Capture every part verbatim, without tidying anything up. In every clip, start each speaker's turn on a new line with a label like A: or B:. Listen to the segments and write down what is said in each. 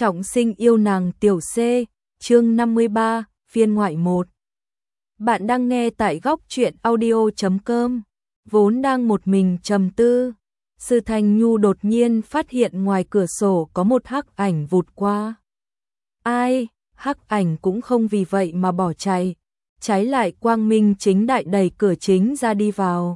A: Trọng Sinh yêu nàng tiểu C, chương năm mươi ba, phiên ngoại một. Bạn đang nghe tại góc truyện audio chấm com. Vốn đang một mình trầm tư, Sư Thanh Nhu đột nhiên phát hiện ngoài cửa sổ có một hắc ảnh vụt qua. Ai, hắc ảnh cũng không vì vậy mà bỏ chạy, trái lại quang minh chính đại đẩy cửa chính ra đi vào.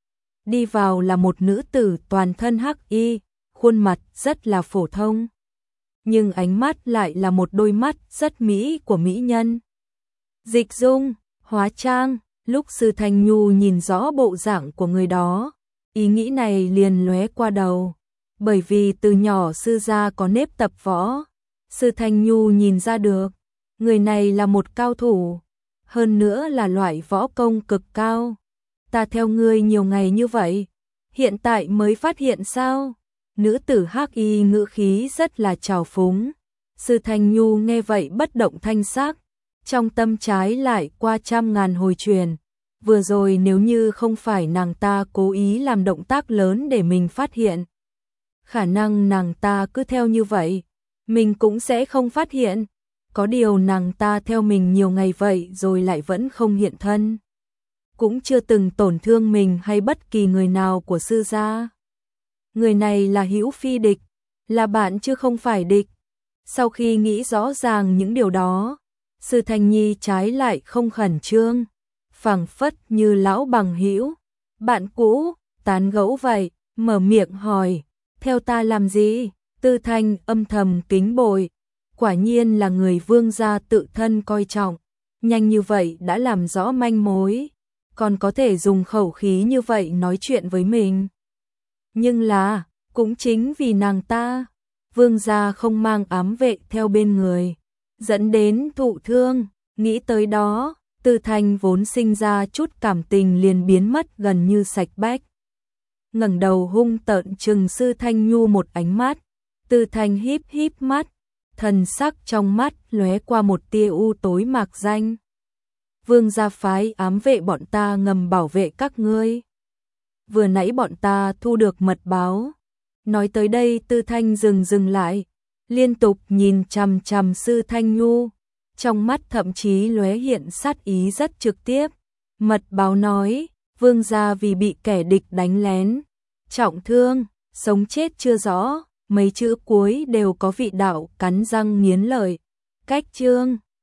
A: Đi vào là một nữ tử toàn thân hắc y, khuôn mặt rất là phổ thông. Nhưng ánh mắt lại là một đôi mắt rất mỹ của mỹ nhân. Dịch dung, hóa trang, lúc Sư Thanh Nhu nhìn rõ bộ dạng của người đó, ý nghĩ này liền lóe qua đầu. Bởi vì từ nhỏ sư gia có nếp tập võ, Sư Thanh Nhu nhìn ra được, người này là một cao thủ, hơn nữa là loại võ công cực cao. Ta theo ngươi nhiều ngày như vậy, hiện tại mới phát hiện sao? Nữ tử hắc y ngữ khí rất là trào phúng. Sư Thanh Nhu nghe vậy bất động thanh sắc, trong tâm trái lại qua trăm ngàn hồi truyền. Vừa rồi nếu như không phải nàng ta cố ý làm động tác lớn để mình phát hiện, khả năng nàng ta cứ theo như vậy, mình cũng sẽ không phát hiện. Có điều nàng ta theo mình nhiều ngày vậy rồi lại vẫn không hiện thân, cũng chưa từng tổn thương mình hay bất kỳ người nào của sư gia. Người này là hữu phi địch, là bạn chứ không phải địch. Sau khi nghĩ rõ ràng những điều đó, Sư Thanh Nhi trái lại không khẩn trương, phảng phất như lão bằng hữu, bạn cũ, tán gẫu vậy, mở miệng hỏi, theo ta làm gì? Tư Thanh âm thầm kính bội, quả nhiên là người vương gia tự thân coi trọng, nhanh như vậy đã làm rõ manh mối, còn có thể dùng khẩu khí như vậy nói chuyện với mình. Nhưng là, cũng chính vì nàng ta, vương gia không mang ám vệ theo bên người, dẫn đến thụ thương. Nghĩ tới đó, Tư Thanh vốn sinh ra chút cảm tình liền biến mất gần như sạch bách. Ngẩng đầu hung tợn trừng Sư Thanh Nhu một ánh mắt, Tư Thanh híp híp mắt, thần sắc trong mắt lóe qua một tia u tối mạc danh. Vương gia phái ám vệ bọn ta ngầm bảo vệ các ngươi. Vừa nãy bọn ta thu được mật báo. Nói tới đây Tư Thanh dừng dừng lại, liên tục nhìn chằm chằm Sư Thanh Nhu, trong mắt thậm chí lóe hiện sát ý rất trực tiếp. Mật báo nói, vương gia vì bị kẻ địch đánh lén, trọng thương, sống chết chưa rõ, mấy chữ cuối đều có vị đạo cắn răng nghiến lợi. Cách chương,